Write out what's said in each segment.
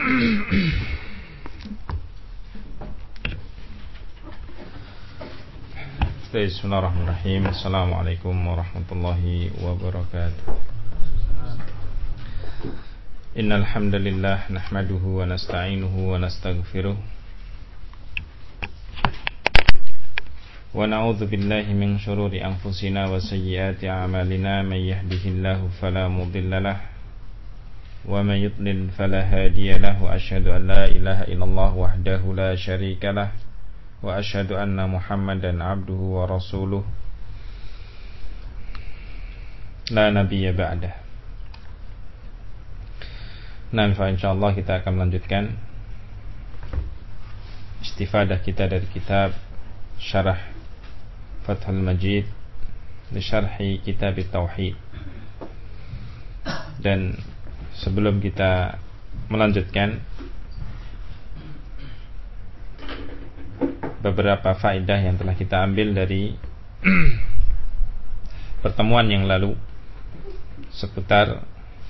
Bismillahirrahmanirrahim. Assalamualaikum warahmatullahi wabarakatuh. Innal hamdalillah nahmaduhu wa nasta'inuhu wa nastaghfiruh wa na'udzu billahi min shururi anfusina wa sayyiati a'malina may yahdihillahu fala mudhillalah wa may yudlil fala hadiyalah wa asyhadu an la ilaha illallah wahdahu la syarikalah wa asyhadu anna Muhammadan abduhu wa rasuluh la nabiyya ba'dah. Nah, insyaallah kita akan melanjutkan istifadah kita dari kitab Syarah Fathul Majid li syarhi kitab Tauhid. Dan sebelum kita melanjutkan, beberapa faedah yang telah kita ambil dari pertemuan yang lalu seputar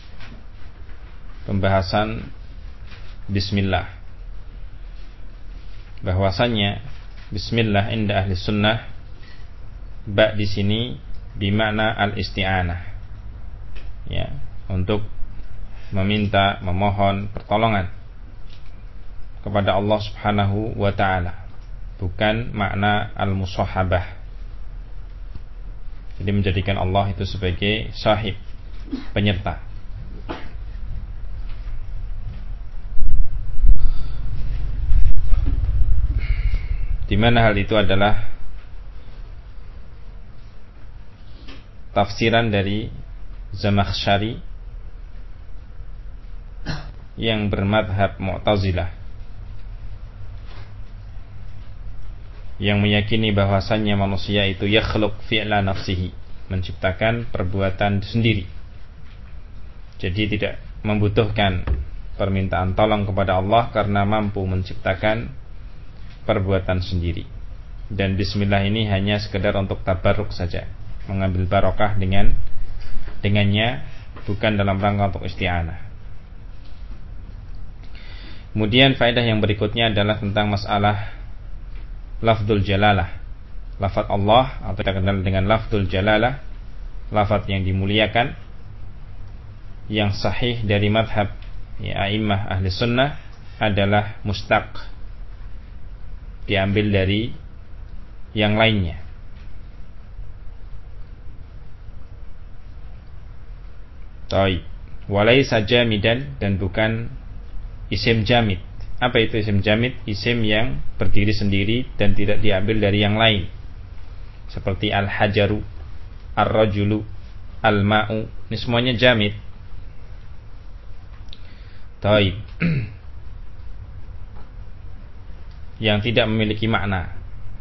pembahasan bismillah, bahwasanya bismillah inda ahli sunnah ba di sini bimakna al-isti'anah, ya, untuk meminta, memohon pertolongan kepada Allah Subhanahu wa ta'ala, bukan makna al-musahabah. Jadi menjadikan Allah itu sebagai sahib, penyerta. Di mana hal itu adalah tafsiran dari Zamakhsyari yang bermadhab Mu'tazilah, yang meyakini bahwasannya manusia itu yakhluq fi'la nafsihi, menciptakan perbuatan sendiri. Jadi tidak membutuhkan permintaan tolong kepada Allah karena mampu menciptakan perbuatan sendiri. Dan bismillah ini hanya sekedar untuk tabarruk saja, mengambil barokah dengannya, bukan dalam rangka untuk isti'anah. Kemudian faedah yang berikutnya adalah tentang masalah lafdzul jalalah, lafaz Allah atau kita kenal dengan lafdzul jalalah, lafaz yang dimuliakan, yang sahih dari madhab a'immah ahli sunnah adalah mustaq, diambil dari yang lainnya. Taib, walaysa jamidan, dan bukan isim jamid. Apa itu isim jamid? Isim yang berdiri sendiri dan tidak diambil dari yang lain, seperti al-hajaru, ar-rajulu, al-ma'u. Ini semuanya jamid. Taib, yang tidak memiliki makna.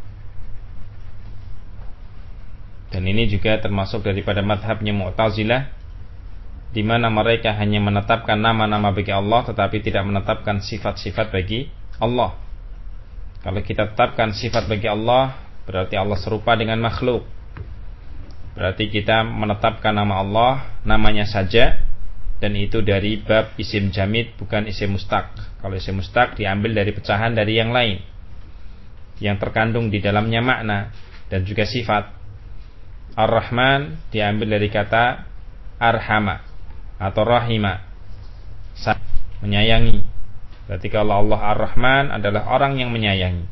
Dan ini juga termasuk daripada madhabnya Mu'tazilah, di mana mereka hanya menetapkan nama-nama bagi Allah tetapi tidak menetapkan sifat-sifat bagi Allah. Kalau kita tetapkan sifat bagi Allah, berarti Allah serupa dengan makhluk. Berarti kita menetapkan nama Allah, namanya saja, dan itu dari bab isim jamid, bukan isim mustaq. Kalau isim mustaq diambil dari pecahan dari yang lain, yang terkandung di dalamnya makna dan juga sifat. Ar-Rahman diambil dari kata arhama atau rahima, menyayangi. Berarti kalau Allah Ar-Rahman adalah orang yang menyayangi.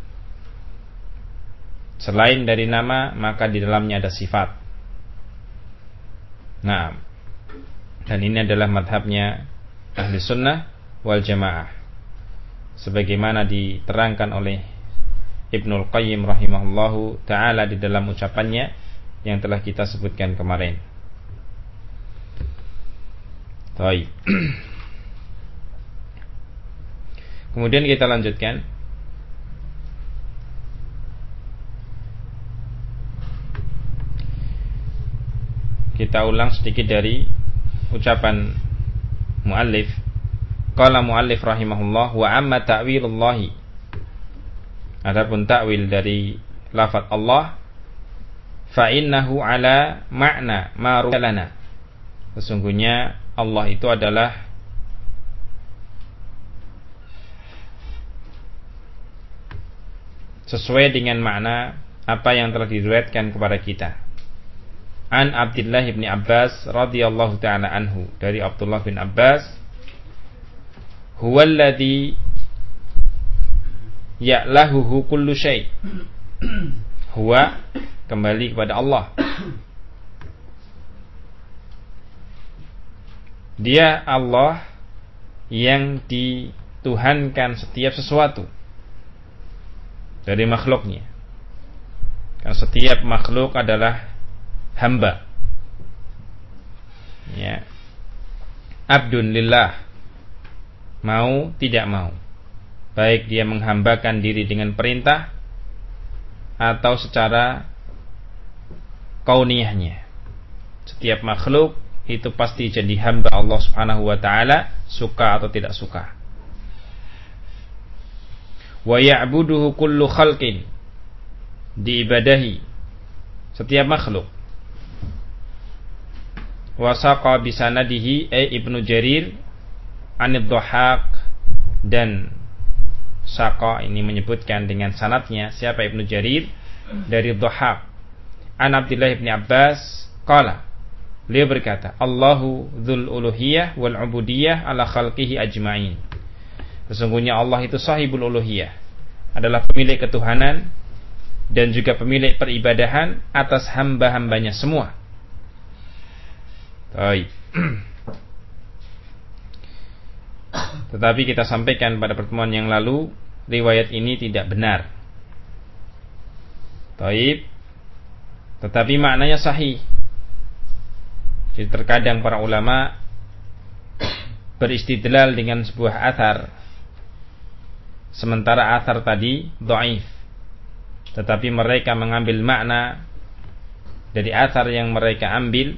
Selain dari nama, maka di dalamnya ada sifat. Nah, dan ini adalah madhabnya ahli sunnah wal jamaah, sebagaimana diterangkan oleh Ibnul Qayyim rahimahullahu ta'ala di dalam ucapannya yang telah kita sebutkan kemarin. Baik. Kemudian kita lanjutkan. Kita ulang sedikit dari ucapan muallif. Qala muallif rahimahullah, wa amma ta'wilullahi, adapun ta'wil dari lafaz Allah, fa innahu ala makna ma ru'alana, sesungguhnya Allah itu adalah sesuai dengan makna apa yang telah diriwayatkan kepada kita. An Abdullah bin Abbas radhiyallahu ta'ala anhu, dari Abdullah bin Abbas, huwallazi ya'lahuhu kullu syai'. Huwa kembali kepada Allah. Dia Allah yang dituhankan setiap sesuatu dari makhluknya. Karena setiap makhluk adalah hamba. Ya. Abdun lillah. Mau tidak mau. Baik dia menghambakan diri dengan perintah atau secara kauniyahnya. Setiap makhluk itu pasti jadi hamba Allah Subhanahu wa taala, suka atau tidak suka. Wa ya'buduhu kullu khalqin, diibadahi setiap makhluk. Wa saqa bisanadihi Ibnu Jarir anid Dhahhak, dan saqa ini menyebutkan dengan sanadnya siapa Ibnu Jarir dari Dhahhak. An Abdullah bin Abbas qala, beliau berkata, Allahu dzul uluhiyah wal ubudiyah ala khalqihi ajma'in. Sesungguhnya Allah itu sahibul uluhiyah, adalah pemilik ketuhanan dan juga pemilik peribadahan atas hamba-hambanya semua. Baik. Tetapi kita sampaikan pada pertemuan yang lalu, riwayat ini tidak benar. Baik. Tetapi maknanya sahih. Jadi terkadang para ulama beristidlal dengan sebuah athar, sementara athar tadi dhaif, tetapi mereka mengambil makna dari athar yang mereka ambil,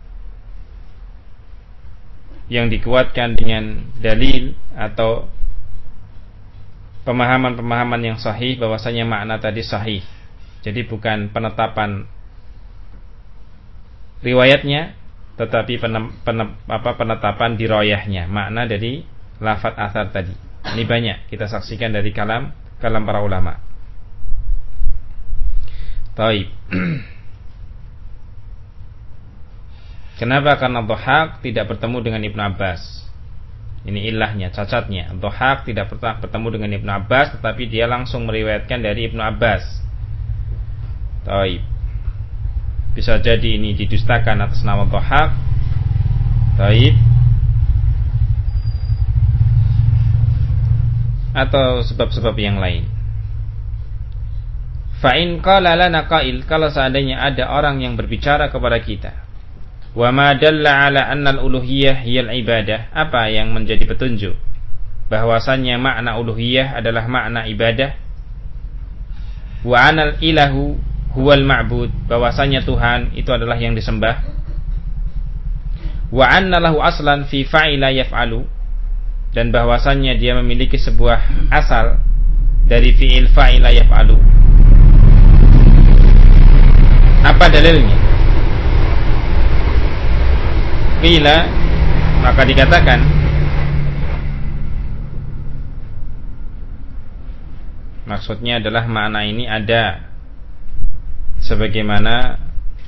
yang dikuatkan dengan dalil atau pemahaman-pemahaman yang sahih, bahwasanya makna tadi sahih. Jadi bukan penetapan riwayatnya, tetapi penetapan dirayahnya, makna dari lafaz athar tadi. Ini banyak kita saksikan dari kalam para ulama. Taib. Kenapa? Karena Dhahhak tidak bertemu dengan Ibnu Abbas. Ini ilahnya, cacatnya. Dhahhak tidak pernah bertemu dengan Ibnu Abbas, tetapi dia langsung meriwayatkan dari Ibnu Abbas. Taib. Bisa jadi ini didustakan atas nama Dhahhak. Taib. Atau sebab-sebab yang lain. Fa'in qala lana qail, kalau seandainya ada orang yang berbicara kepada kita, wa ma dalla ala anna al-uluhiyah hiya al-ibadah, apa yang menjadi petunjuk bahwasannya makna uluhiyah adalah makna ibadah, wa anal ilahu huwal ma'bud, bahwasanya Tuhan itu adalah yang disembah, wa anna lahu aslan fi fa'ila yaf'alu, dan bahwasanya dia memiliki sebuah asal dari fi'il fa'ila yaf'alu. Apa dalilnya? Qila, maka dikatakan, maksudnya adalah makna ini ada sebagaimana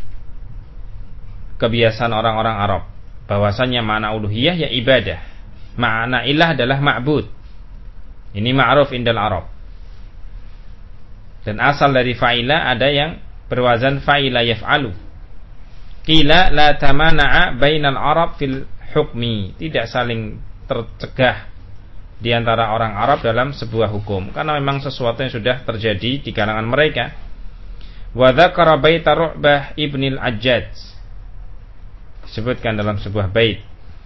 kebiasaan orang-orang Arab, bahwasanya makna uluhiyah ya ibadah, makna ilah adalah ma'bud. Ini ma'ruf indal Arab. Dan asal dari fa'ila ada yang berwazan fa'ila yaf'alu. Qila la tamana'a bainal Arab fil hukmi, tidak saling tercegah di antara orang Arab dalam sebuah hukum, karena memang sesuatu yang sudah terjadi di kalangan mereka. Wa dzakara baita Ru'bah ibnil Ajjaj, disebutkan dalam sebuah bait,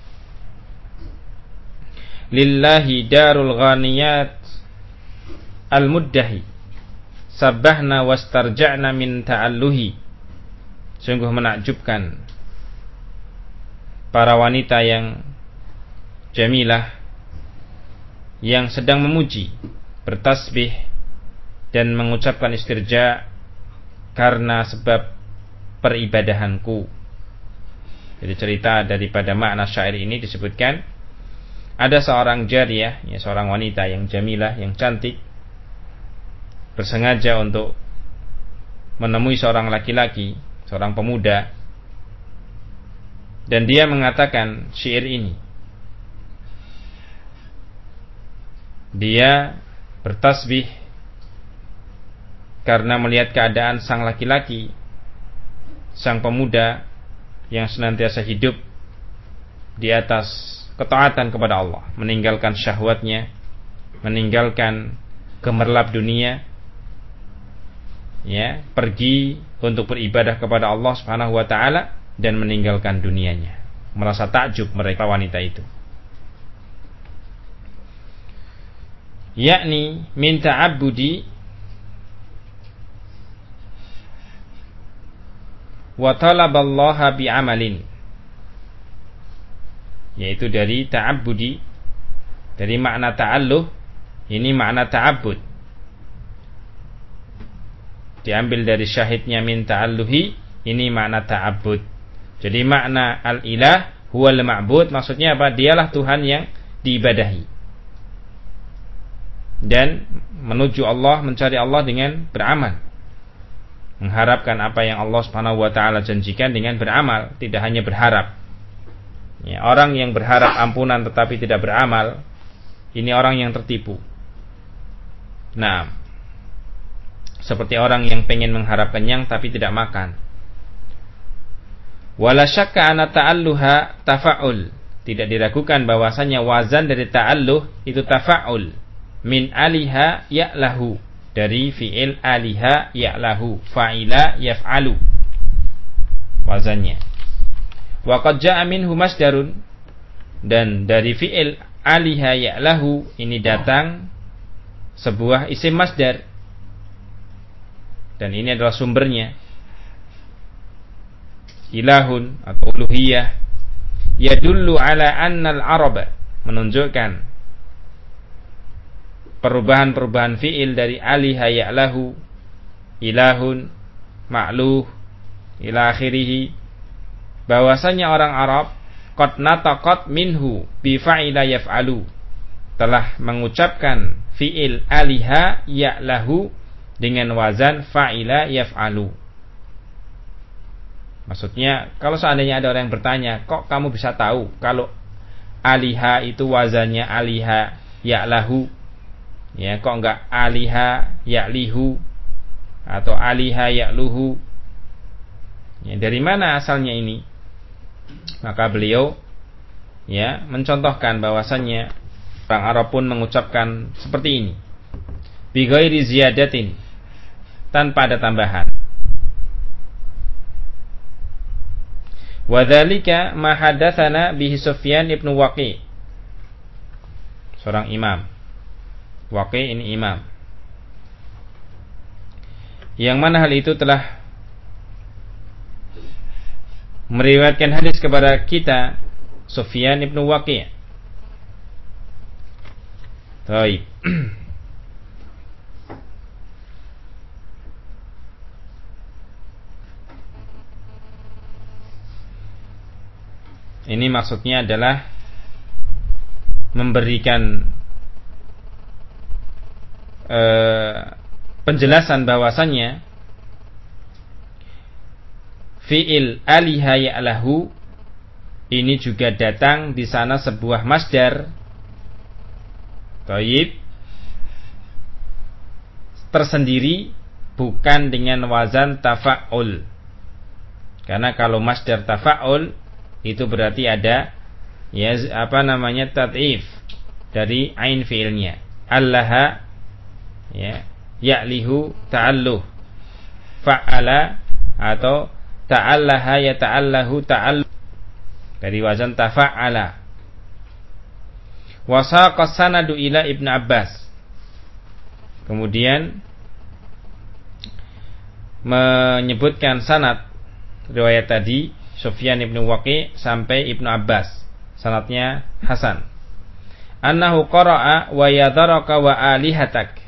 lillahi darul ghaniyat al-muddahi sabbahna wastarja'na min ta'alluhi. Sungguh menakjubkan para wanita yang jamilah yang sedang memuji, bertasbih dan mengucapkan istirja karena sebab peribadahanku. Jadi cerita daripada makna syair ini disebutkan, ada seorang jariyah, ya, seorang wanita yang jamilah, yang cantik, bersengaja untuk menemui seorang laki-laki, seorang pemuda, dan dia mengatakan syair ini. Dia bertasbih karena melihat keadaan sang laki-laki, sang pemuda yang senantiasa hidup di atas ketaatan kepada Allah, meninggalkan syahwatnya, meninggalkan gemerlap dunia, ya, pergi untuk beribadah kepada Allah Subhanahu wa taala dan meninggalkan dunianya. Merasa takjub mereka wanita itu. Yakni min ta'abbudi wa talaballaha bi'amalin, yaitu dari ta'abbudi, dari makna ta'alluh, ini makna ta'abbud, diambil dari syahidnya min ta'alluhi, ini makna ta'abbud. Jadi makna al-ilah huwal ma'bud, maksudnya apa? Dialah Tuhan yang diibadahi. Dan menuju Allah, mencari Allah dengan beramal, mengharapkan apa yang Allah Subhanahu wa taala janjikan dengan beramal, tidak hanya berharap. Ya, orang yang berharap ampunan tetapi tidak beramal, ini orang yang tertipu. Nah, seperti orang yang pengen mengharap kenyang tapi tidak makan. Wala syakka anna ta'alluha tafa'ul, tidak diragukan bahwasanya wazan dari ta'alluh itu tafa'ul. Min aliha ya'lahu, dari fi'il aliha ya'lahu, fa'ila yaf'alu wazannya. Wa qad ja'a minhu masdarun, dan dari fi'il aliha ya'lahu ini datang sebuah isim masdar, dan ini adalah sumbernya. Ilahun atau uluhiyah, yadullu ala annal araba, menunjukkan perubahan-perubahan fi'il dari aliha ya'lahu, ilahun, ma'luh, ila akhirih, bahwasanya orang Arab qad nataqat minhu bi fa'ila yaf'alu, telah mengucapkan fi'il aliha ya'lahu dengan wazan fa'ila yaf'alu. Maksudnya, kalau seandainya ada orang yang bertanya, kok kamu bisa tahu kalau aliha itu wazannya aliha ya'lahu, ya, kok enggak aliha ya'lihu atau aliha ya'luhu, ya, dari mana asalnya ini? Maka beliau, ya, mencontohkan bahwasannya orang Arab pun mengucapkan seperti ini, bi ghairi ziyadatin, tanpa ada tambahan. Wa dzalika ma hadatsana bihi Sufyan ibn Waqi', seorang imam. Waqi' ini imam, yang mana hal itu telah meriwayatkan hadis kepada kita Sufyan ibn Waqi'. Baik. Ini maksudnya adalah memberikan penjelasan bahwasannya fi'il aliha ya'lahu ini juga datang di sana sebuah masdar thayyib tersendiri, bukan dengan wazan tafa'ul. Karena kalau masdar tafa'ul itu berarti ada, ya, tad'if dari ain fi'ilnya. Allaha, ya, ya'lihu ta'alluh, fa'ala atau ta'allaha ya ta'allahu ta'alluh, dari wazan tafa'ala. Wasaqa sanadu ila Ibn Abbas, kemudian menyebutkan sanad riwayat tadi Sufyan ibn Waqi' sampai Ibnu Abbas, sanadnya hasan. Annahu qara'a wa yadaraka wa alihatak,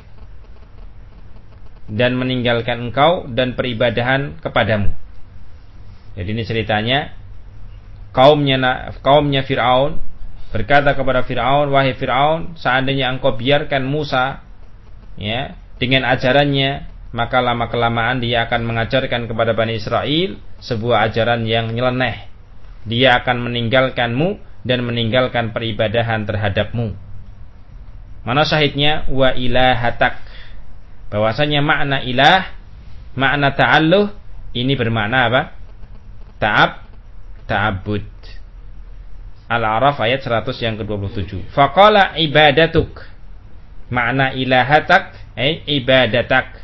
dan meninggalkan engkau dan peribadahan kepadamu. Jadi ini ceritanya kaumnya Fir'aun berkata kepada Fir'aun, wahai Fir'aun, seandainya engkau biarkan Musa, ya, dengan ajarannya, maka lama-kelamaan dia akan mengajarkan kepada Bani Israel sebuah ajaran yang nyeleneh. Dia akan meninggalkanmu dan meninggalkan peribadahan terhadapmu. Mana syahidnya? Wa ilahatak. Bahwasanya makna ilah, makna ta'alluh ini bermakna apa? Ta'abbud. Al-A'raf ayat 100 yang ke-27. Faqala ibadatuk. Makna ilahatak ibadatak.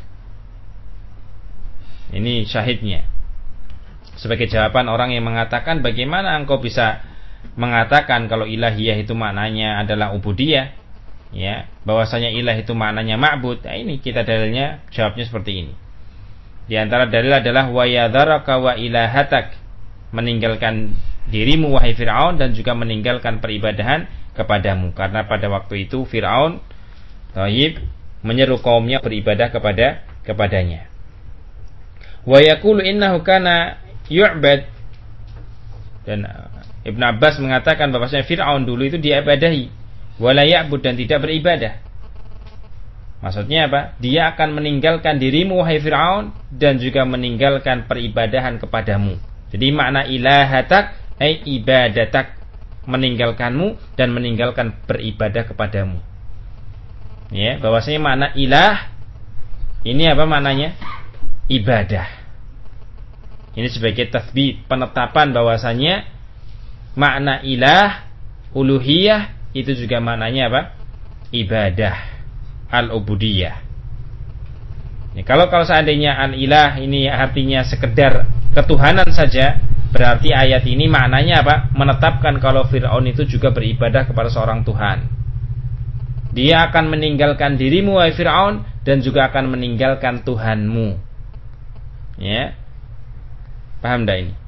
Ini syahidnya. Sebagai jawaban orang yang mengatakan, bagaimana engkau bisa mengatakan kalau ilahiyah itu maknanya adalah ubudiyah, ya, bahwasanya ilah itu maknanya ma'bud. Nah, ini kita dalilnya, jawabnya seperti ini. Di antara dalil adalah wa yadharaka wa ilahatak, meninggalkan dirimu wahai Fir'aun dan juga meninggalkan peribadahan kepadamu, karena pada waktu itu Fir'aun menyeru kaumnya beribadah kepadanya. Wa yaqulu innahu kana yu'bad, dan Ibn Abbas mengatakan bahwasanya Fir'aun dulu itu diibadahi, wala ya'bud, dan tidak beribadah. Maksudnya apa? Dia akan meninggalkan dirimu wahai Fir'aun dan juga meninggalkan peribadahan kepadamu. Jadi makna ilahatak ibadatak, meninggalkanmu dan meninggalkan beribadah kepadamu. Ya, bahwasanya makna ilah ini apa maknanya? Ibadah. Ini sebagai tathbit, penetapan bahwasanya makna ilah, uluhiyah itu juga maknanya apa? Ibadah, al-ubudiyah. Ya, kalau seandainya al-ilah ini artinya sekedar ketuhanan saja, berarti ayat ini maknanya apa? Menetapkan kalau Fir'aun itu juga beribadah kepada seorang Tuhan. Dia akan meninggalkan dirimu wahai Fir'aun dan juga akan meninggalkan Tuhanmu. Ya, paham dah ini?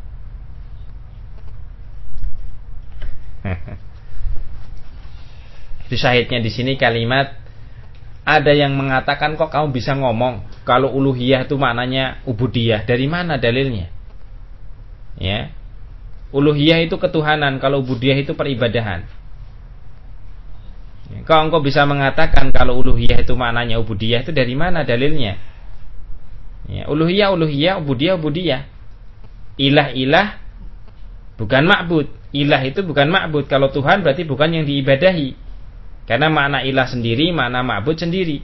Itu syahidnya di sini kalimat, ada yang mengatakan kok kamu bisa ngomong kalau uluhiyah itu maknanya ubudiyah. Dari mana dalilnya? Ya, uluhiyah itu ketuhanan, kalau ubudiyah itu peribadahan. Ya, kok engkau bisa mengatakan kalau uluhiyah itu maknanya ubudiyah, itu dari mana dalilnya? Ya, uluhiyah, ubudiyah. Ilah bukan ma'bud. Ilah itu bukan ma'bud. Kalau Tuhan berarti bukan yang diibadahi. Karena makna ilah sendiri, makna ma'bud sendiri.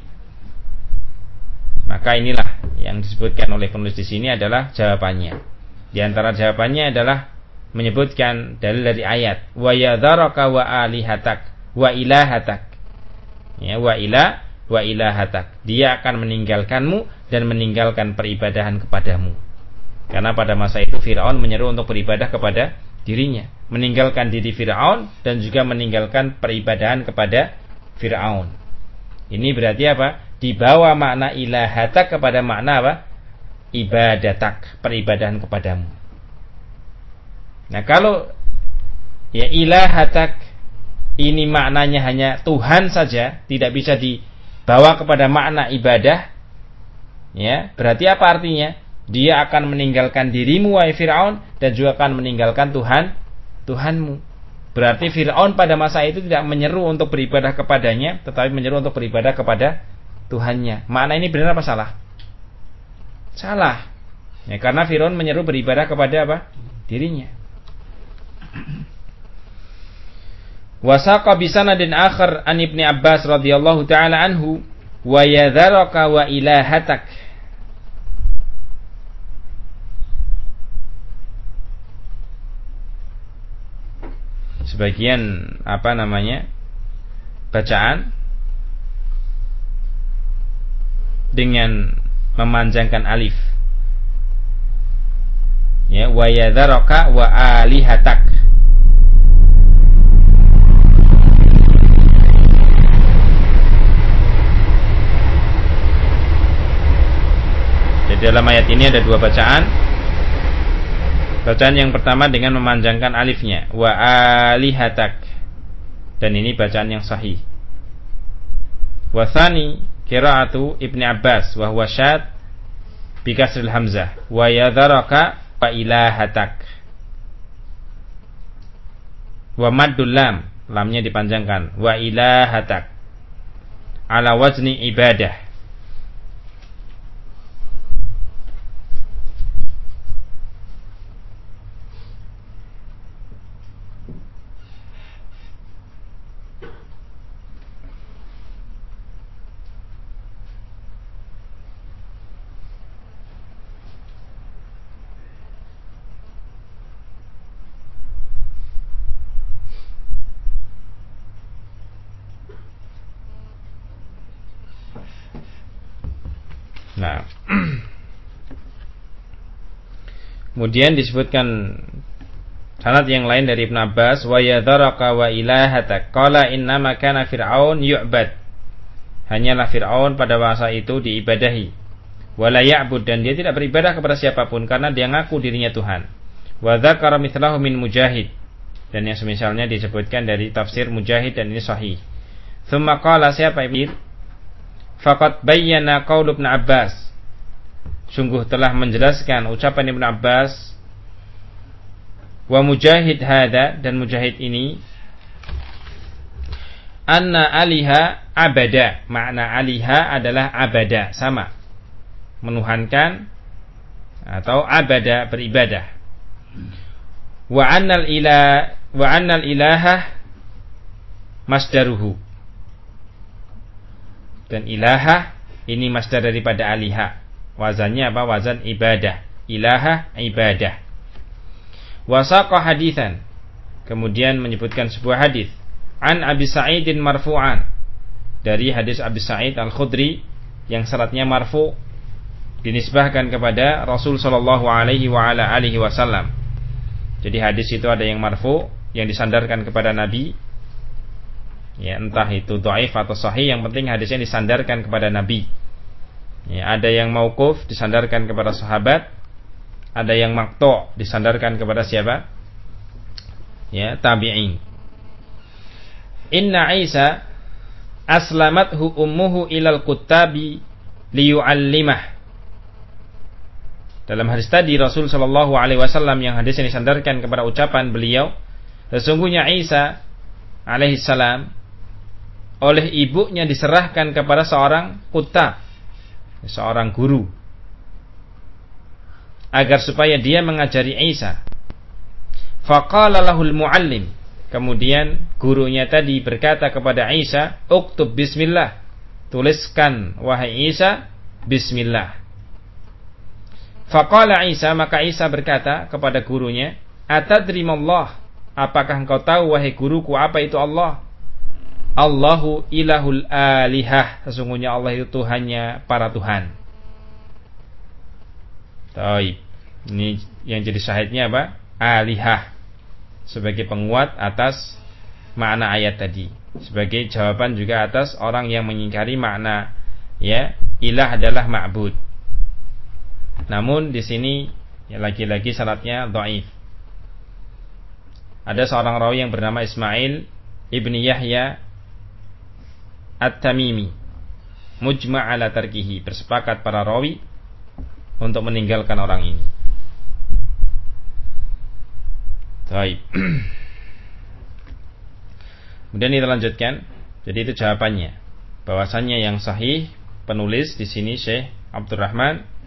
Maka inilah yang disebutkan oleh penulis di sini adalah jawabannya. Di antara jawabannya adalah menyebutkan dalil dari ayat wa yadharaka wa alihatak wa ilahatak. Ya, wa ilahatak. Dia akan meninggalkanmu dan meninggalkan peribadahan kepadamu. Karena pada masa itu Fir'aun menyeru untuk beribadah kepada dirinya, meninggalkan diri Fir'aun dan juga meninggalkan peribadahan kepada Fir'aun. Ini berarti apa? Dibawa makna ilahatak kepada makna apa? Ibadatak, peribadahan kepadamu. Nah, kalau ya ilahatak ini maknanya hanya Tuhan saja, tidak bisa dibawa kepada makna ibadah, ya, berarti apa artinya? Dia akan meninggalkan dirimu wahai Fir'aun dan juga akan meninggalkan Tuhanmu. Berarti Fir'aun pada masa itu tidak menyeru untuk beribadah kepadanya, tetapi menyeru untuk beribadah kepada Tuhannya. Makna ini benar apa salah? Salah. Ya, karena Fir'aun menyeru beribadah kepada apa? Dirinya. Wasaqa bisanadin akhar an Ibni Abbas radhiyallahu taala anhu wa yadharaka wa ilahatak. Sebagian bacaan dengan memanjangkan alif, ya, wa yadharaka wa alihatak. Jadi dalam ayat ini ada dua bacaan. Bacaan yang pertama dengan memanjangkan alifnya, wa alihatak, dan ini bacaan yang sahih. Wa tsani qiraatu Ibni Abbas wa huwa syad bi kasril hamzah, wa yadharaka wa ilahatak. Wa maddul lam, lamnya dipanjangkan, wa ilahatak ala wazni ibadah. Nah, kemudian disebutkan sanad yang lain dari Ibnu Abbas, wa yadharaka wa ilahatak qala innama kana fir'aun yu'bad. Hanyalah Fir'aun pada masa itu diibadahi. Wala ya'bud, dan dia tidak beribadah kepada siapapun karena dia ngaku dirinya Tuhan. Wa dzakara mithlahu min Mujahid, dan yang semisalnya disebutkan dari tafsir Mujahid, dan ini sahih. Tsumma qala, siapa Ibnu? Faqad bayyana qaul Ibnu Abbas, sungguh telah menjelaskan ucapan Ibnu Abbas, wa Mujahid hada, dan Mujahid ini, anna aliha abada, makna aliha adalah abada, sama, menuhankan atau abada, beribadah. Wa annal ilahah masdaruhu, dan ilahah ini masdar daripada aliha, wazannya apa? Wazan ibadah, ilahah ibadah. Wasaqa haditsan, kemudian menyebutkan sebuah hadis, an Abi Sa'idin marfu'an, dari hadis Abi Sa'id Al-Khudri yang syaratnya marfu', dinisbahkan kepada Rasul sallallahu alaihi wa ala alihi wasallam. Jadi hadis itu ada yang marfu', yang disandarkan kepada Nabi, ya, entah itu dhaif atau sahih, yang penting hadisnya disandarkan kepada Nabi. Ya, ada yang mauquf, disandarkan kepada sahabat, ada yang maqtu', disandarkan kepada siapa? Ya, tabi'in. Inna Isa aslamathu ummuhu ilal kuttabi liyu'allimah. Dalam hadis tadi Rasul sallallahu alaihi wasallam yang hadisnya disandarkan kepada ucapan beliau, sesungguhnya Isa alaihi salam oleh ibunya diserahkan kepada seorang kuttab, seorang guru, agar supaya dia mengajari Isa. Faqala lahul muallim, kemudian gurunya tadi berkata kepada Isa, uktub bismillah, tuliskan wahai Isa bismillah. Faqala Isa, maka Isa berkata kepada gurunya, atadrimallah, apakah engkau tahu wahai guruku apa itu Allah? Allahu ilahul alihah, sesungguhnya Allah itu Tuhannya para Tuhan. Taib. Ini yang jadi syahidnya apa? Alihah, sebagai penguat atas makna ayat tadi, sebagai jawaban juga atas orang yang mengingkari makna, ya, ilah adalah ma'bud. Namun di sini ya, lagi-lagi syaratnya dhaif. Ada seorang rawi yang bernama Ismail ibni Yahya At-Tamimi, mujma' ala tarkihi, bersepakat para rawi untuk meninggalkan orang ini. Baik. Kemudian kita lanjutkan. Jadi itu jawabannya, bahwasannya yang sahih penulis di sini Syekh Abdurrahman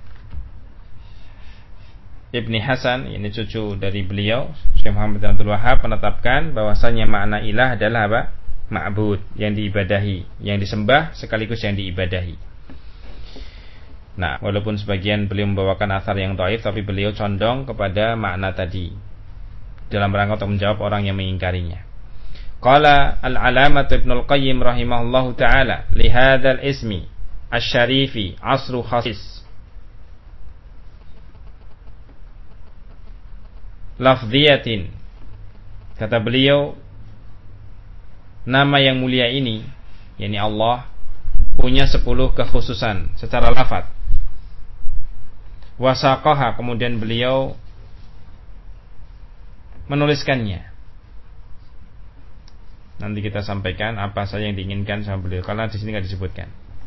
Ibni Hasan, ini cucu dari beliau Syekh Muhammad bin Abdul Wahhab, menetapkan bahwasannya makna ilah adalah apa? Ma'bud, yang diibadahi, yang disembah sekaligus yang diibadahi. Nah, walaupun sebagian beliau membawakan athar yang dhaif, tapi beliau condong kepada makna tadi dalam rangka untuk menjawab orang yang mengingkarinya. Qala al-Alamah Ibnul Qayyim rahimahullahu taala li hadzal ismi asy-syarifi asru khasis lafziyatin. Kata beliau, nama yang mulia ini, yakni Allah, punya 10 kekhususan secara lafaz. Wasaqaha, kemudian beliau menuliskannya. Nanti kita sampaikan apa saja yang diinginkan sama beliau, karena di sini tidak disebutkan.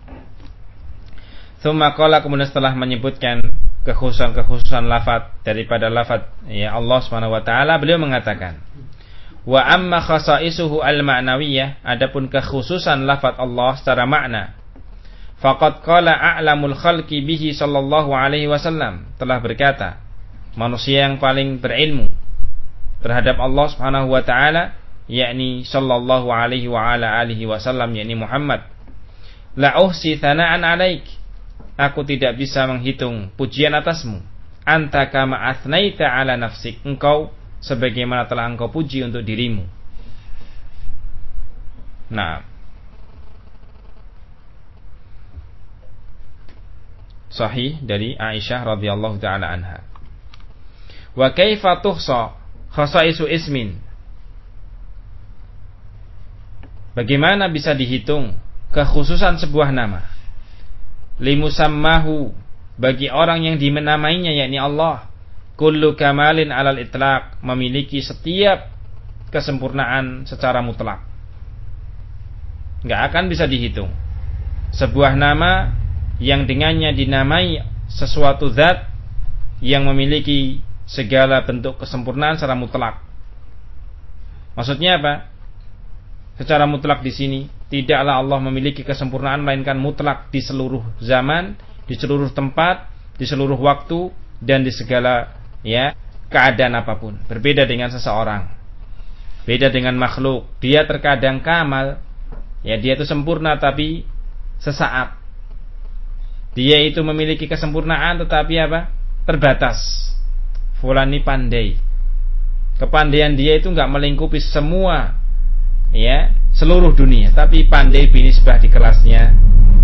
Tsumma qala, kemudian setelah menyebutkan kekhususan lafaz daripada lafaz ya Allah Subhanahu wa taala, beliau mengatakan, wa amma khasaisuhu al-ma'nawiyah, adapun kekhususan lafaz Allah secara makna, faqad qala a'lamul khalqi bihi sallallahu alaihi wasallam, telah berkata manusia yang paling berilmu terhadap Allah Subhanahu wa taala, yakni sallallahu alaihi wa ala alihi wasallam, yakni Muhammad, la uhsi thana'an alaik, aku tidak bisa menghitung pujian atasmu, anta kama athnaita ala nafsik, engkau sebagaimana telah engkau puji untuk dirimu. Nah, sahih dari Aisyah radhiyallahu taala anha. Wa kaifa tuhsa khasaisu ismin? Bagaimana bisa dihitung kekhususan sebuah nama? Limusammahu, bagi orang yang dimenamainya yakni Allah. Kullu kamalin alal itlaq, memiliki setiap kesempurnaan secara mutlak. Enggak akan bisa dihitung sebuah nama yang dengannya dinamai sesuatu zat yang memiliki segala bentuk kesempurnaan secara mutlak. Maksudnya apa? Secara mutlak di sini tidaklah Allah memiliki kesempurnaan melainkan mutlak di seluruh zaman, di seluruh tempat, di seluruh waktu, dan di segala keadaan apapun. Berbeda dengan seseorang, beda dengan makhluk. Dia terkadang kamal, dia itu sempurna tapi sesaat. Dia itu memiliki kesempurnaan tetapi terbatas. Fulan ini pandai. Kepandaian dia itu enggak melingkupi semua seluruh dunia, tapi pandai binisbah di kelasnya.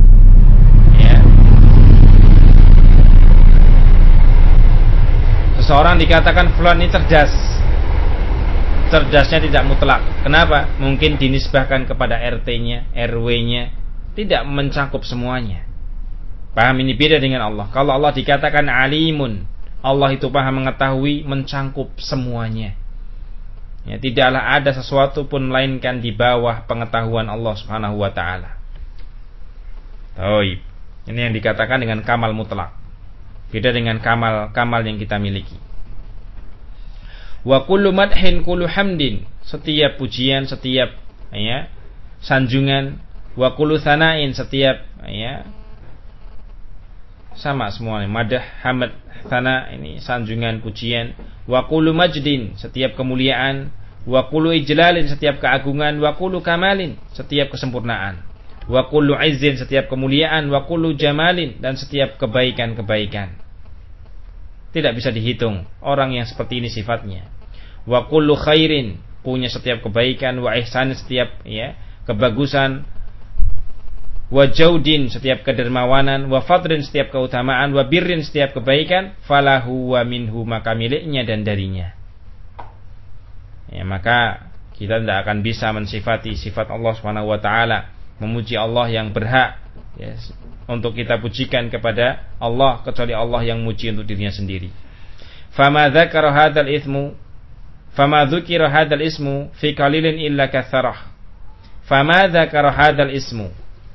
Seseorang dikatakan fulan ini cerdas. Cerdasnya tidak mutlak. Kenapa? Mungkin dinisbahkan kepada RT-nya, RW-nya, tidak mencakup semuanya. Paham, ini beda dengan Allah. Kalau Allah dikatakan alimun, Allah itu paham, mengetahui, mencangkup semuanya. Tidaklah ada sesuatu pun melainkan di bawah pengetahuan Allah Subhanahu wa taala. Ini yang dikatakan dengan kamal mutlak. Beda dengan kamal yang kita miliki. Wa kullu madhin kullu hamdin, setiap pujian, setiap sanjungan, wa kullu thana'in, setiap sama semuanya, madah, hamd, thana, ini sanjungan, pujian. Wa kullu majdin, setiap kemuliaan. Wa kullu ijlalin, setiap keagungan. Wa kullu kamalin, setiap kesempurnaan. Wa kullu izzin, setiap kemuliaan. Wa kullu jamalin, dan setiap kebaikan-kebaikan. Tidak bisa dihitung orang yang seperti ini sifatnya. Wa kullu khairin, punya setiap kebaikan. Wa ihsan, setiap kebagusan. Wa jaudin, setiap kedermawanan. Wa fadrin, setiap keutamaan. Wa birrin, setiap kebaikan. Falahu wa minhu, maka miliknya dan darinya. Maka kita tidak akan bisa mensifati sifat Allah Subhanahu wa taala, memuji Allah yang berhak untuk kita pujikan kepada Allah, kecuali Allah yang muji untuk dirinya sendiri. Fama dzakara hadzal ismu, fama dzukira hadzal ismu fi qalilin illa katsarah. Fama dzakara hadzal ismu,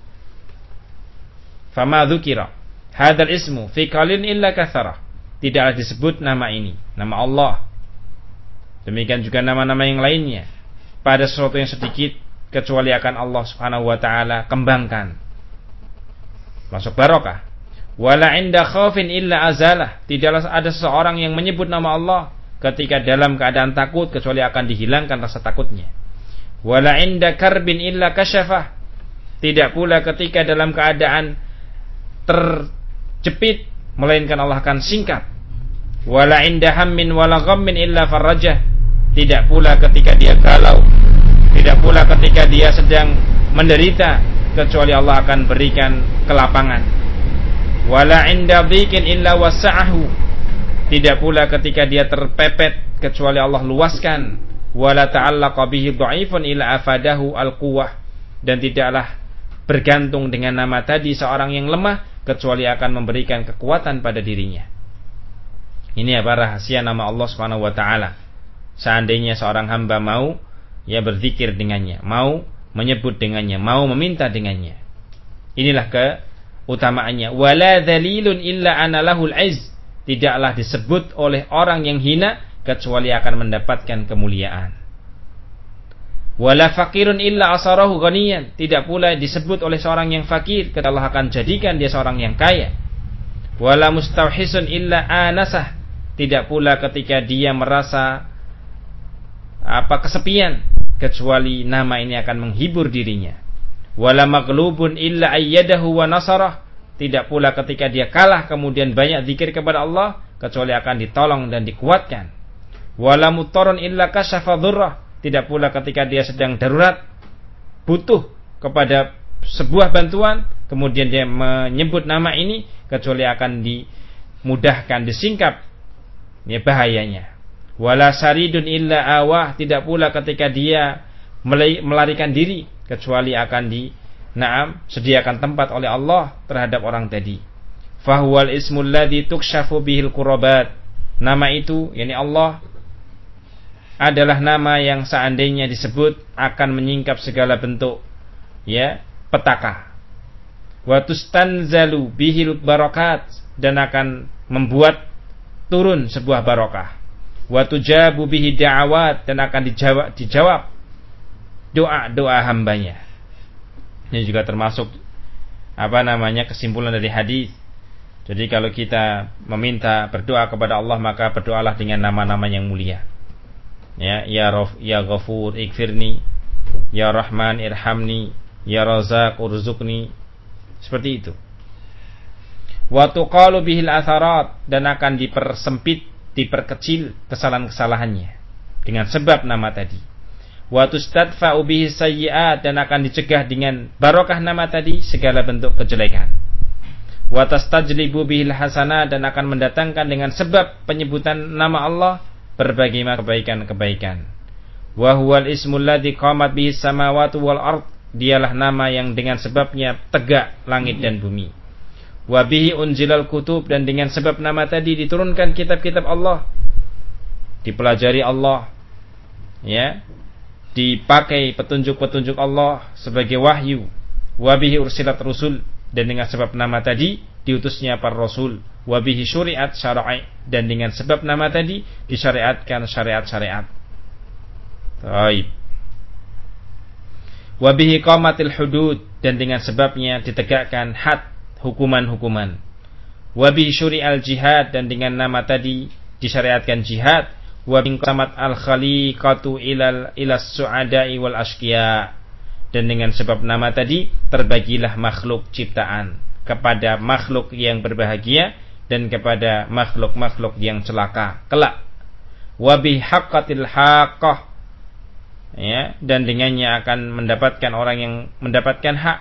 fama dzukira hadzal ismu fi qalilin illa katsarah. Tidaklah disebut nama ini, nama Allah. Demikian juga nama-nama yang lainnya pada sesuatu yang sedikit, kecuali akan Allah Subhanahu wa taala kembangkan. Masuk barokah. Wala inda khaufin illa azalah. Tidaklah ada seseorang yang menyebut nama Allah ketika dalam keadaan takut, kecuali akan dihilangkan rasa takutnya. Wala inda karbin illa kasyafah. Tidak pula ketika dalam keadaan terjepit, melainkan Allah akan singkat. Wala inda hammin wala ghammin illa farrajah. Tidak pula ketika dia galau, tidak pula ketika dia sedang menderita, kecuali Allah akan berikan kelapangan. Wala inda dhiqin illa wasa'ahu. Tidak pula ketika dia terpepet, kecuali Allah luaskan. Wala ta'allaqa bihi dha'ifun illa afadahu al-quwwah. Dan tidaklah bergantung dengan nama tadi seorang yang lemah, kecuali akan memberikan kekuatan pada dirinya. Ini rahasia nama Allah Subhanahu wa taala. Seandainya seorang hamba mau berzikir dengannya, mau menyebut dengannya, mau meminta dengannya, inilah keutamaannya. Wala dzalilun illa ana lahul izz. Tidaklah disebut oleh orang yang hina kecuali akan mendapatkan kemuliaan. Wala faqirun illa asarahu ghaniyan. Tidak pula disebut oleh seorang yang fakir kecuali Allah akan jadikan dia seorang yang kaya. Wala mustawhisun illa anasah. Tidak pula ketika dia merasa kesepian, kecuali nama ini akan menghibur dirinya. Wala maghlubun illa ayyadahu wa nasarah. Tidak pula ketika dia kalah kemudian banyak zikir kepada Allah, kecuali akan ditolong dan dikuatkan. Wala muttarun illa kasyafa dhurrah. Tidak pula ketika dia sedang darurat, butuh kepada sebuah bantuan, kemudian dia menyebut nama ini, kecuali akan dimudahkan, disingkap ya bahayanya. Wala saridun illa awah, tidak pula ketika dia melarikan diri kecuali akan sediakan tempat oleh Allah terhadap orang tadi. Fahuwal ismul ladzi tukshafu bihil qurabat. Nama itu, yakni Allah, adalah nama yang seandainya disebut akan menyingkap segala bentuk ya petaka. Wa tustanzalu bihil barakat, dan akan membuat turun sebuah barokah. Wa tujabu bihi da'awat, dan akan dijawab doa-doa hambanya. Ini juga termasuk kesimpulan dari hadis. Jadi kalau kita meminta berdoa kepada Allah, maka berdoalah dengan nama-nama yang mulia. Ya Ghafur ighfirni, Ya Rahman irhamni, Ya Razaq urzuqni. Seperti itu. Wa tuqalu bihil atharat, dan akan dipersempit, diperkecil kesalahan-kesalahannya dengan sebab nama tadi. Wa tustadfa'u bihi sayyi'at, dan akan dicegah dengan barokah nama tadi segala bentuk kejelekan. Wa tastajlibu bihil hasanat, dan akan mendatangkan dengan sebab penyebutan nama Allah berbagai macam kebaikan-kebaikan. Wa huwal ismul ladzi qamat bihi samawati wal ard, dialah nama yang dengan sebabnya tegak langit dan bumi. Wa bihi unzilal kutub, dan dengan sebab nama tadi diturunkan kitab-kitab Allah, dipelajari Allah ya, dipakai petunjuk-petunjuk Allah sebagai wahyu. Wa bihi ursilat rusul, dan dengan sebab nama tadi diutusnya para rasul. Wa bihi syuri'at syara'i, dan dengan sebab nama tadi disyariatkan syariat-syariat. Baik. Wa bihi qamatil hudud, dan dengan sebabnya ditegakkan had, hukuman-hukuman. Wa bihi syuri'al jihad, dan dengan nama tadi disyariatkan jihad. Wa bihi qamat al khaliqatu ilas su'ada'i wal ashqiya, dan dengan sebab nama tadi terbagilah makhluk ciptaan kepada makhluk yang berbahagia dan kepada makhluk-makhluk yang celaka kelak. Wa bihi haqqatil haqqah, ya, dan dengannya akan mendapatkan orang yang mendapatkan hak,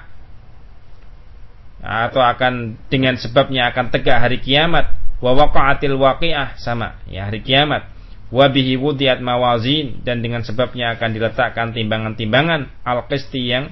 atau akan dengan sebabnya akan tegak hari kiamat. Wa waqa'atil waqi'ah, sama ya, hari kiamat. Wa bihi wudiyat mawazin, dan dengan sebabnya akan diletakkan timbangan-timbangan al-qisti yang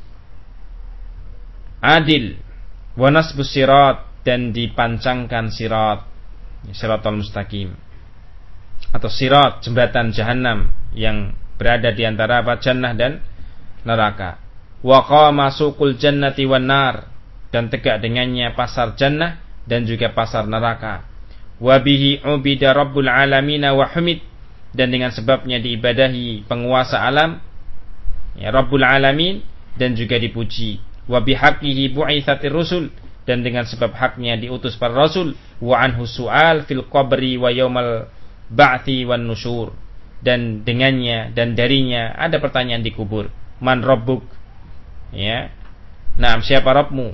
adil. Wa nasbus sirat, dan dipancangkan sirat, siratal mustaqim, atau sirat, jembatan jahanam yang berada di antara jannah dan neraka. Wa qama suqul jannati wan nar, dan tegak dengannya pasar jannah dan juga pasar neraka. Wa bihi ubida rabbul alamin wa humid, dan dengan sebabnya diibadahi penguasa alam ya, Rabbul alamin, dan juga dipuji. Wa bihaqqihi bu'itsatir rusul, dan dengan sebab haknya diutus para rasul. Wa anhu su'al fil qabri wa yaumal ba'thi wan nusyur, dan dengannya dan darinya ada pertanyaan di kubur. Man rabbuk, ya, nah siapa Rabbmu.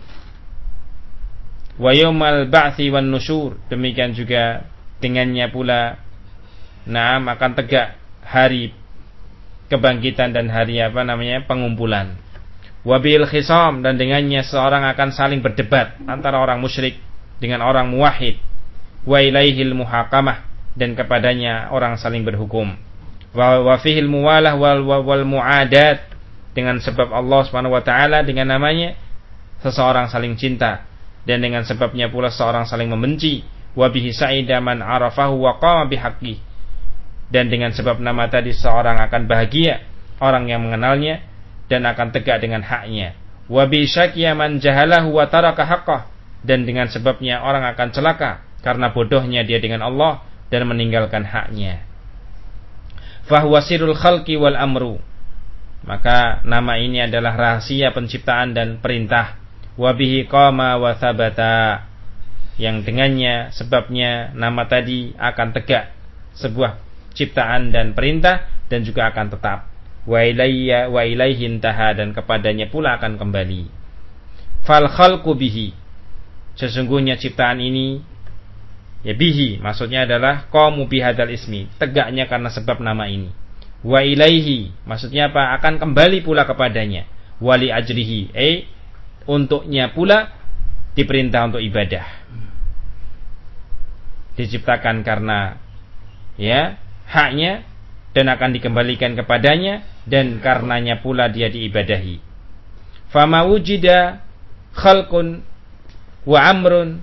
Wa yaumal ba'thi wan nusyur, demikian juga dengannya pula akan tegak hari kebangkitan dan hari pengumpulan. Wa bil khisam, dan dengannya seorang akan saling berdebat antara orang musyrik dengan orang muwahhid. Wa ilaihil muhakamah, dan kepadanya orang saling berhukum. Wa fihil muwalah wal muadat, dengan sebab Allah Subhanahu wa taala dengan namanya seseorang saling cinta, dan dengan sebabnya pula seorang saling membenci. Wa bihi sa'ida man arafahu wa qama bihaqqi, dan dengan sebab nama tadi seorang akan bahagia, orang yang mengenalnya dan akan tegak dengan haknya. Wa bi syaqiya man jahalahu wa taraka haqqah, dan dengan sebabnya orang akan celaka karena bodohnya dia dengan Allah dan meninggalkan haknya. Fahuwa sirrul khalqi wal amru, maka nama ini adalah rahasia penciptaan dan perintah. Wa bihi qama wa thabata, yang dengannya sebabnya nama tadi akan tegak sebuah ciptaan dan perintah, dan juga akan tetap. Wa ilaihi intaha, dan kepadanya pula akan kembali. Fal khalqu bihi, sesungguhnya ciptaan ini ya, bihi maksudnya adalah qamu bihadzal ismi, tegaknya karena sebab nama ini. Wa ilaihi maksudnya apa? Akan kembali pula kepadanya. Wali ajrihi, untuknya pula diperintah untuk ibadah. diciptakan karena haknya dan akan dikembalikan kepadanya, dan karenanya pula dia diibadahi. Fama wujida khalqun wa amrun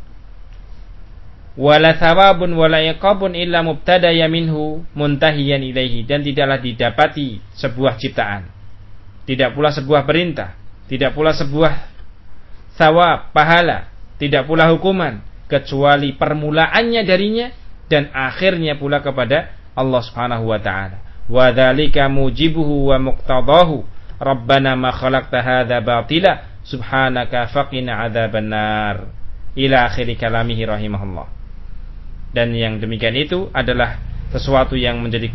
wala thawabun wala iqabun illa mubtadaya minhu muntahiyan ilaihi, dan tidaklah didapati sebuah ciptaan, tidak pula sebuah perintah, tidak pula sebuah thawab, pahala, tidak pula hukuman, kecuali permulaannya darinya dan akhirnya pula kepada Allah Subhanahu wa taala. Wa dzalika mujibuhu wa muqtadahu rabbana ma khalaqta hadza batila subhanaka faqina adzabannar ila akhir kalamihi rahimahullah. Dan yang demikian itu adalah sesuatu yang menjadi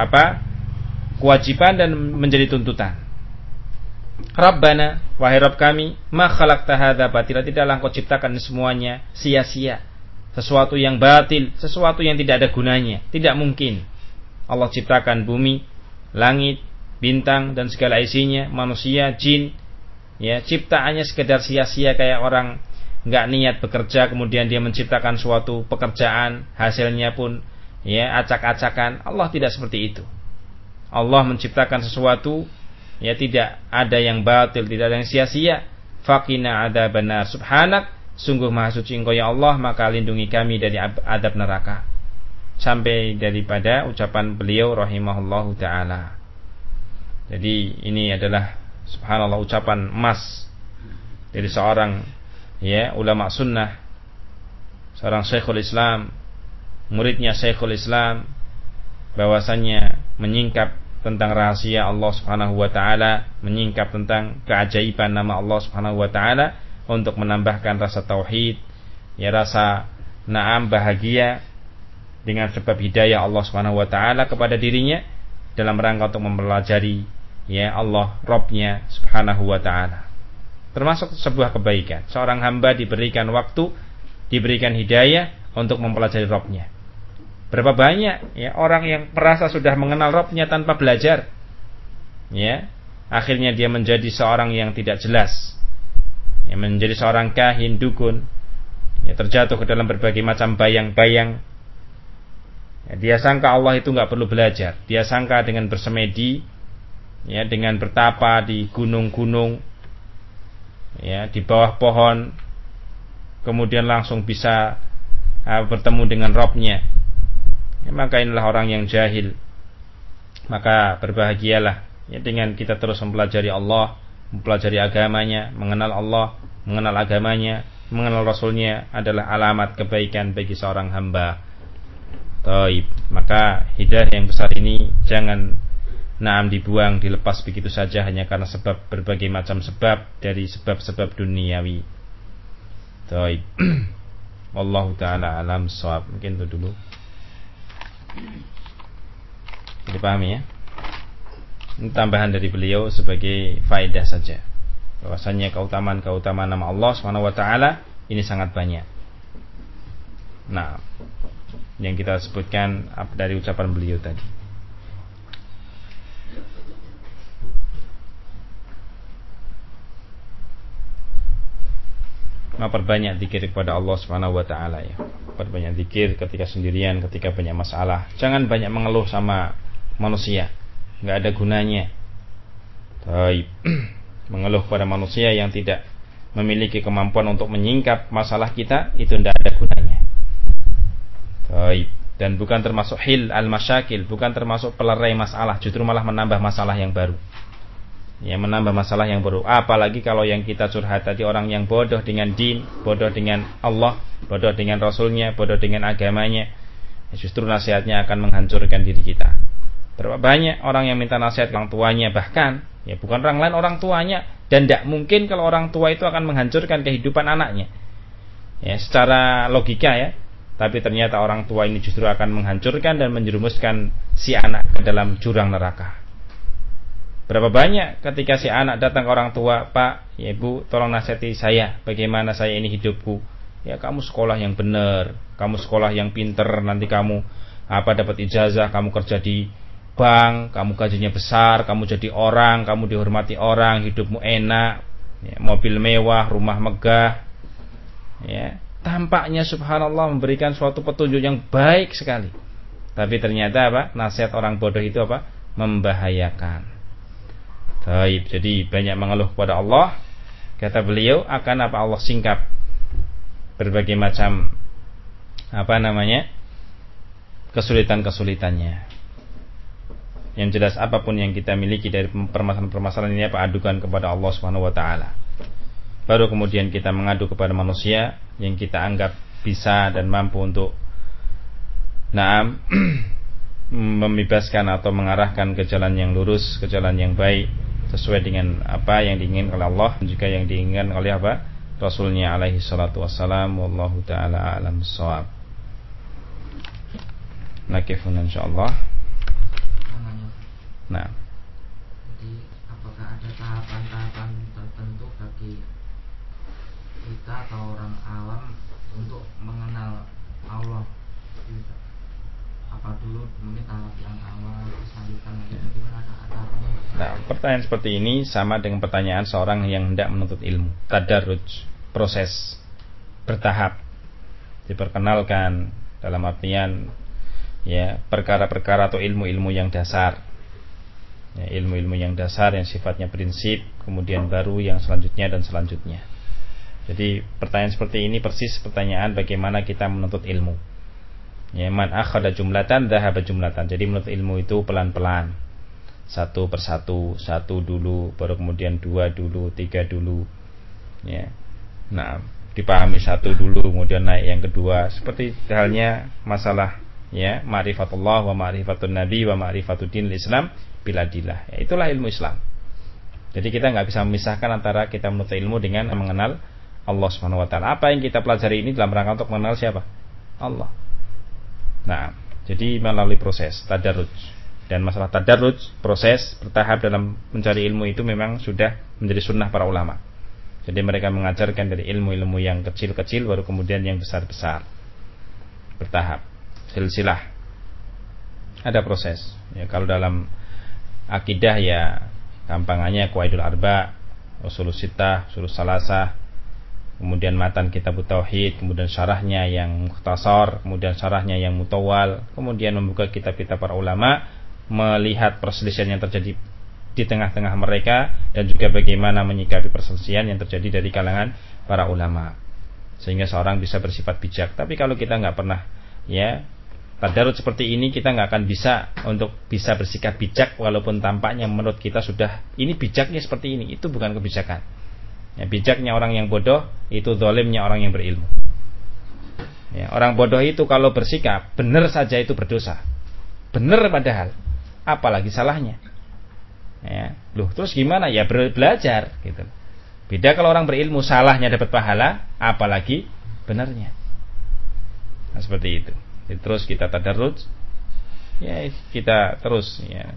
kewajiban dan menjadi tuntutan. Rabbana, wahai Rabb kami, ma khalaqta hadza batila, tidaklah Engkau ciptakan semuanya sia-sia, sesuatu yang batil, sesuatu yang tidak ada gunanya. Tidak mungkin Allah ciptakan bumi, langit, bintang dan segala isinya, manusia, jin, ciptaannya sekedar sia-sia, kayak orang nggak niat bekerja kemudian dia menciptakan suatu pekerjaan, hasilnya pun acak-acakan. Allah tidak seperti itu. Allah menciptakan sesuatu tidak ada yang batil, tidak ada yang sia-sia. Faqina adzabannar, subhanak, sungguh maha suci Engkau ya Allah, maka lindungi kami dari adab neraka. Sampai daripada ucapan beliau rahimahullahu ta'ala. Jadi ini adalah subhanallah ucapan emas dari seorang ulama sunnah, seorang Syekhul Islam, muridnya Syekhul Islam, bahwasannya menyingkap tentang rahasia Allah Subhanahu wa taala, menyingkap tentang keajaiban nama Allah Subhanahu wa taala untuk menambahkan rasa tauhid, rasa na'am, bahagia dengan sebab hidayah Allah Subhanahu wa taala kepada dirinya dalam rangka untuk mempelajari Allah Rabbnya Subhanahu wa taala. Termasuk sebuah kebaikan seorang hamba diberikan waktu, diberikan hidayah untuk mempelajari Rabbnya. Berapa banyak orang yang merasa sudah mengenal Rabbnya tanpa belajar, akhirnya dia menjadi seorang yang tidak jelas, menjadi seorang kahin, dukun, terjatuh ke dalam berbagai macam bayang-bayang. Dia sangka Allah itu nggak perlu belajar. Dia sangka dengan bersemedi, dengan bertapa di gunung-gunung, di bawah pohon, kemudian langsung bisa bertemu dengan Rabbnya. Maka inilah orang yang jahil. Maka berbahagialah dengan kita terus mempelajari Allah, mempelajari agamanya, mengenal Allah, mengenal agamanya, mengenal Rasulnya adalah alamat kebaikan bagi seorang hamba. Taib. Maka hidayah yang besar ini jangan dibuang, dilepas begitu saja hanya karena sebab, berbagai macam sebab dari sebab-sebab duniawi. Taib. Wallahu ta'ala alam shawab. Mungkin itu dulu. Dipahami ya? Ini tambahan dari beliau sebagai faedah saja. Bahwasanya keutamaan nama Allah Subhanahu wa taala ini sangat banyak. Nah, yang kita sebutkan dari ucapan beliau tadi. Perbanyak zikir kepada Allah Subhanahu wa taala ya. Perbanyak zikir ketika sendirian, ketika banyak masalah. Jangan banyak mengeluh sama manusia, enggak ada gunanya. Baik. Mengeluh kepada manusia yang tidak memiliki kemampuan untuk menyingkap masalah kita, itu tidak ada gunanya. Baik. Dan bukan termasuk hil al-masyakil, bukan termasuk pelerai masalah, justru malah menambah masalah yang baru. Menambah masalah yang baru. Apalagi kalau yang kita curhat tadi orang yang bodoh dengan din, bodoh dengan Allah, bodoh dengan Rasulnya, bodoh dengan agamanya, justru nasihatnya akan menghancurkan diri kita. Berapa banyak orang yang minta nasihat orang tuanya, bahkan bukan orang lain, orang tuanya, dan tidak mungkin kalau orang tua itu akan menghancurkan kehidupan anaknya. Secara logika tapi ternyata orang tua ini justru akan menghancurkan dan menjerumuskan si anak ke dalam jurang neraka. Berapa banyak ketika si anak datang ke orang tua, Pak, Ibu, tolong nasihati saya, bagaimana saya ini hidupku. Kamu sekolah yang benar, kamu sekolah yang pinter, nanti kamu dapat ijazah, kamu kerja di bank, kamu gajinya besar, kamu jadi orang, kamu dihormati orang, hidupmu enak, mobil mewah, rumah megah, tampaknya subhanallah memberikan suatu petunjuk yang baik sekali, tapi ternyata apa? Nasihat orang bodoh itu apa? Membahayakan. Baik, jadi banyak mengeluh kepada Allah. Kata beliau, akan apa Allah singkap berbagai macam kesulitan-kesulitannya. Yang jelas apapun yang kita miliki dari permasalahan-permasalahan ini apa? Adukan kepada Allah Subhanahu wa taala. Baru kemudian kita mengadu kepada manusia yang kita anggap bisa dan mampu untuk membebaskan atau mengarahkan ke jalan yang lurus, ke jalan yang baik, sesuai dengan apa yang diinginkan oleh Allah dan juga yang diinginkan oleh apa? Rasulnya alaihi salatu wassalam. Wallahu ta'ala a'lam bissawab. Nakifun insyaallah. Nah, jadi apakah ada tahapan-tahapan tertentu bagi kita atau orang awam untuk mengenal Allah? Apa dulu mungkin tahap yang awal, terus lanjutkan lagi bagaimana ada? Nah, pertanyaan seperti ini sama dengan pertanyaan seorang yang hendak menuntut ilmu. Tadarruj, proses bertahap, diperkenalkan dalam artian ya perkara-perkara atau ilmu-ilmu yang dasar. Ya, ilmu-ilmu yang dasar yang sifatnya prinsip, kemudian baru yang selanjutnya dan selanjutnya. Jadi pertanyaan seperti ini persis pertanyaan bagaimana kita menuntut ilmu. Ya, man akhadha jumlatan dhahaba jumlatan. Jadi menuntut ilmu itu pelan-pelan, satu persatu, satu dulu, baru kemudian dua dulu, tiga dulu. Ya. Nah, dipahami satu dulu, kemudian naik yang kedua. Seperti halnya masalah ya ma'rifatullah wa ma'rifatun nabi wa ma'rifatud dinil Islam biladilah. Ya, itulah ilmu Islam. Jadi kita nggak bisa memisahkan antara kita menuntut ilmu dengan mengenal Allah Subhanahu wa taala. Apa yang kita pelajari ini dalam rangka untuk mengenal siapa? Allah. Nah, jadi melalui proses tadarruj. Dan masalah tadarruj, proses bertahap dalam mencari ilmu itu memang sudah menjadi sunnah para ulama. Jadi mereka mengajarkan dari ilmu-ilmu yang kecil-kecil baru kemudian yang besar-besar. Bertahap, silsilah. Ada proses. Ya, kalau dalam akidah ya gampangannya Qawaidul Arba, Ushulus Sittah, Ushulus Salasah, kemudian matan kitab tauhid, kemudian syarahnya yang mukhtasar, kemudian syarahnya yang mutawal, kemudian membuka kitab-kitab para ulama, melihat perselisihan yang terjadi di tengah-tengah mereka dan juga bagaimana menyikapi perselisihan yang terjadi dari kalangan para ulama, sehingga seorang bisa bersifat bijak. Tapi kalau kita nggak pernah ya tadarruj seperti ini, kita nggak akan bisa untuk bisa bersikap bijak walaupun tampaknya menurut kita sudah ini bijaknya seperti ini. Itu bukan kebijakan. Ya, bijaknya orang yang bodoh itu zalimnya orang yang berilmu. Ya, orang bodoh itu kalau bersikap benar saja itu berdosa. Benar padahal, apalagi salahnya. Ya, loh terus gimana ya belajar gitu. Beda kalau orang berilmu salahnya dapat pahala, apalagi benarnya. Nah, seperti itu. Jadi, terus kita tadarruj, ya kita terus ya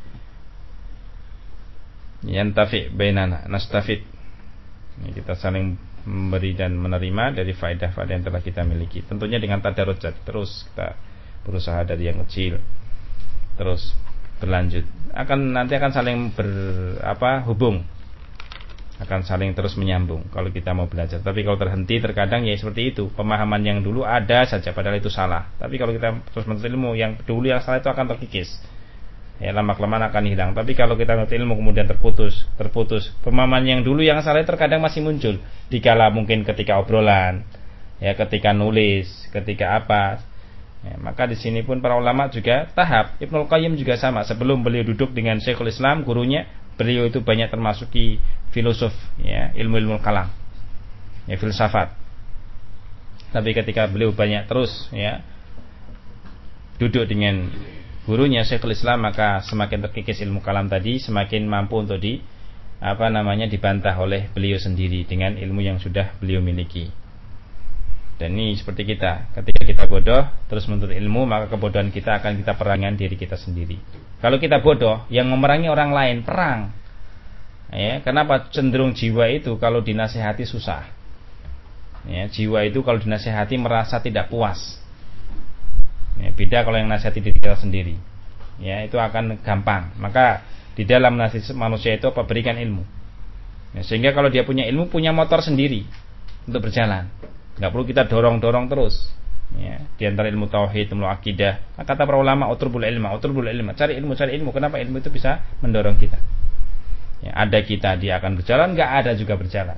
yantafi bainana nastafid. Ini kita saling memberi dan menerima dari faedah-faedah yang telah kita miliki. Tentunya dengan tadarruj terus kita berusaha dari yang kecil terus berlanjut. Nanti akan saling hubung. Akan saling terus menyambung kalau kita mau belajar. Tapi kalau terhenti terkadang ya seperti itu. Pemahaman yang dulu ada saja padahal itu salah. Tapi kalau kita terus menuntut ilmu yang dulu yang salah itu akan terkikis. Ya lama-kelamaan akan hilang. Tapi kalau kita menuntut ilmu kemudian terputus, pemahaman yang dulu yang salah terkadang masih muncul. Dikala mungkin ketika obrolan, ya ketika nulis, ketika apa. Ya, maka di sini pun para ulama juga tahap. Ibnul Qayyim juga sama. Sebelum beliau duduk dengan Syekhul Islam, gurunya, beliau itu banyak termasuki filosof, ya, ilmu-ilmu kalam, ya, filsafat. Tapi ketika beliau banyak terus, ya, duduk dengan gurunya Syekhul Islam, maka semakin terkikis ilmu kalam tadi, semakin mampu untuk dibantah oleh beliau sendiri dengan ilmu yang sudah beliau miliki. Dan ini seperti kita, ketika kita bodoh terus menuntut ilmu, maka kebodohan kita akan kita perangkan diri kita sendiri. Kalau kita bodoh, yang memerangi orang lain perang. Ya, kenapa cenderung jiwa itu kalau dinasihati susah? Ya, jiwa itu kalau dinasihati merasa tidak puas. Ya, beda kalau yang nasihati diri kita sendiri. Ya, itu akan gampang. Maka di dalam nasihat manusia itu berikan ilmu. Ya, sehingga kalau dia punya ilmu, punya motor sendiri untuk berjalan. Nggak perlu kita dorong-dorong terus. Ya, di antara ilmu tauhid, ilmu akidah. Kata para ulama, utlubul ilma, cari ilmu, cari ilmu. Kenapa ilmu itu bisa mendorong kita? Ya, ada kita dia akan berjalan, nggak ada juga berjalan.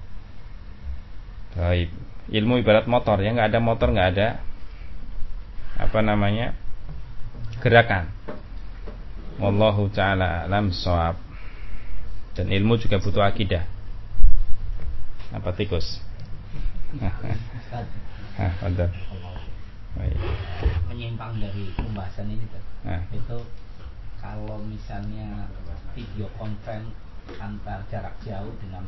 Baik. Ilmu ibarat motor, ya nggak ada motor, nggak ada gerakan. Wallahu ta'ala alam shawab. Dan ilmu juga butuh akidah. Apa tikus? Betul. Menyimpang dari pembahasan ini tuh. Itu kalau misalnya video conference antar jarak jauh dengan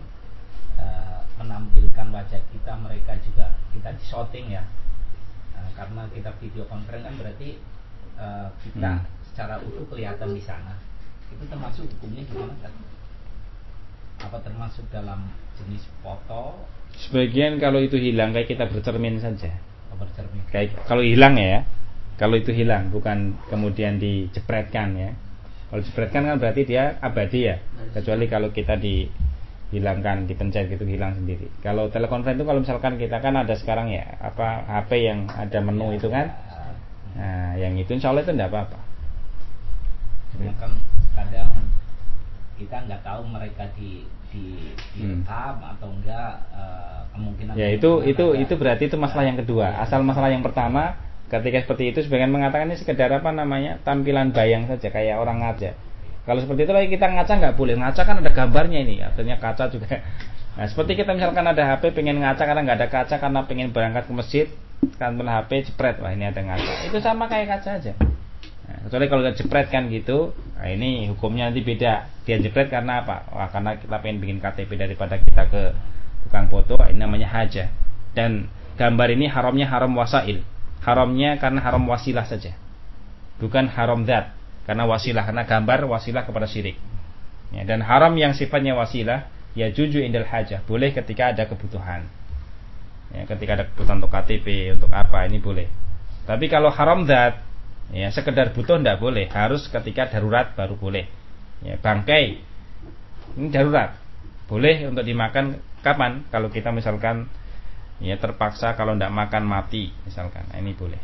menampilkan wajah kita, mereka juga kita di shooting ya. Karena kita video conference kan berarti kita secara utuh kelihatan di sana. Itu termasuk hukumnya gimana kan? Apa termasuk dalam jenis foto? Sebagian kalau itu hilang kayak kita bercermin saja. Bercermin. Kayak kalau hilang ya. Kalau itu hilang bukan kemudian dijepretkan ya. Kalau dijepretkan kan berarti dia abadi ya. Kecuali kalau kita dihilangkan, dipencet gitu hilang sendiri. Kalau telekonferensi itu kalau misalkan kita kan ada sekarang ya HP yang ada menu itu kan. Nah, yang itu insya Allah itu tidak apa-apa. Cuma kan kadang kita nggak tahu mereka direkam atau enggak, kemungkinan ya itu berarti itu masalah yang kedua. Asal masalah yang pertama ketika seperti itu sebagian mengatakan ini sekedar tampilan bayang saja kayak orang ngaca. Kalau seperti itu lagi kita ngaca nggak boleh, ngaca kan ada gambarnya ini artinya kaca juga. Nah seperti kita misalkan ada HP pengen ngaca karena nggak ada kaca karena pengen berangkat ke masjid kan HP jepret, wah ini ada ngaca, itu sama kayak kaca aja. Nah, kecuali kalau kita jepret kan gitu, nah ini hukumnya nanti beda. Dia jepret karena apa? Wah, karena kita pengen bikin KTP daripada kita ke tukang foto, ini namanya hajah. Dan gambar ini haramnya haram wasail. Haramnya karena haram wasilah saja. Bukan haram zat, karena wasilah, karena gambar wasilah kepada syirik. Ya, dan haram yang sifatnya wasilah, ya juju indal hajah, boleh ketika ada kebutuhan. Ya, ketika ada kebutuhan untuk KTP, untuk apa, ini boleh. Tapi kalau haram zat, ya sekedar butuh tidak boleh, harus ketika darurat baru boleh. Ya, bangkai ini darurat, boleh untuk dimakan kapan? Kalau kita misalkan ya terpaksa, kalau tidak makan mati misalkan, nah, ini boleh.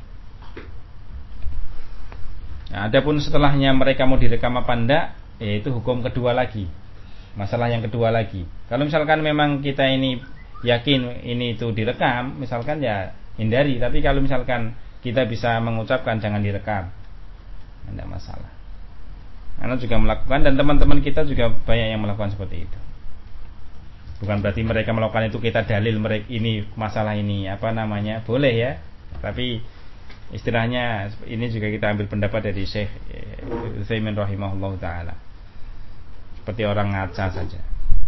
Nah, adapun setelahnya mereka mau direkam apa enggak, ya itu hukum kedua lagi, masalah yang kedua lagi. Kalau misalkan memang kita ini yakin ini itu direkam, misalkan ya hindari. Tapi kalau misalkan kita bisa mengucapkan jangan direkam, tidak masalah. Anak juga melakukan dan teman-teman kita juga banyak yang melakukan seperti itu. Bukan berarti mereka melakukan itu kita dalil mereka ini masalah ini boleh ya. Tapi istilahnya ini juga kita ambil pendapat dari Syekh Utsaimin rahimahullah taala. Seperti orang ngaca saja.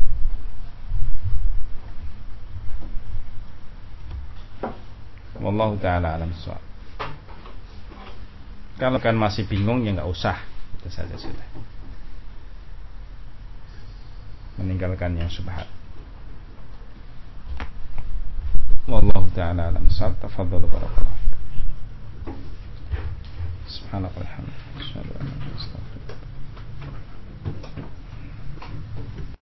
Wallahu taala alam shawab. Kalau kan masih bingung ya nggak usah, itu saja sudah. Meninggalkan yang subhat. Wallahu ta'ala alam shawab. Tafadhalu barakallahu. Subhanallah walhamdulillah.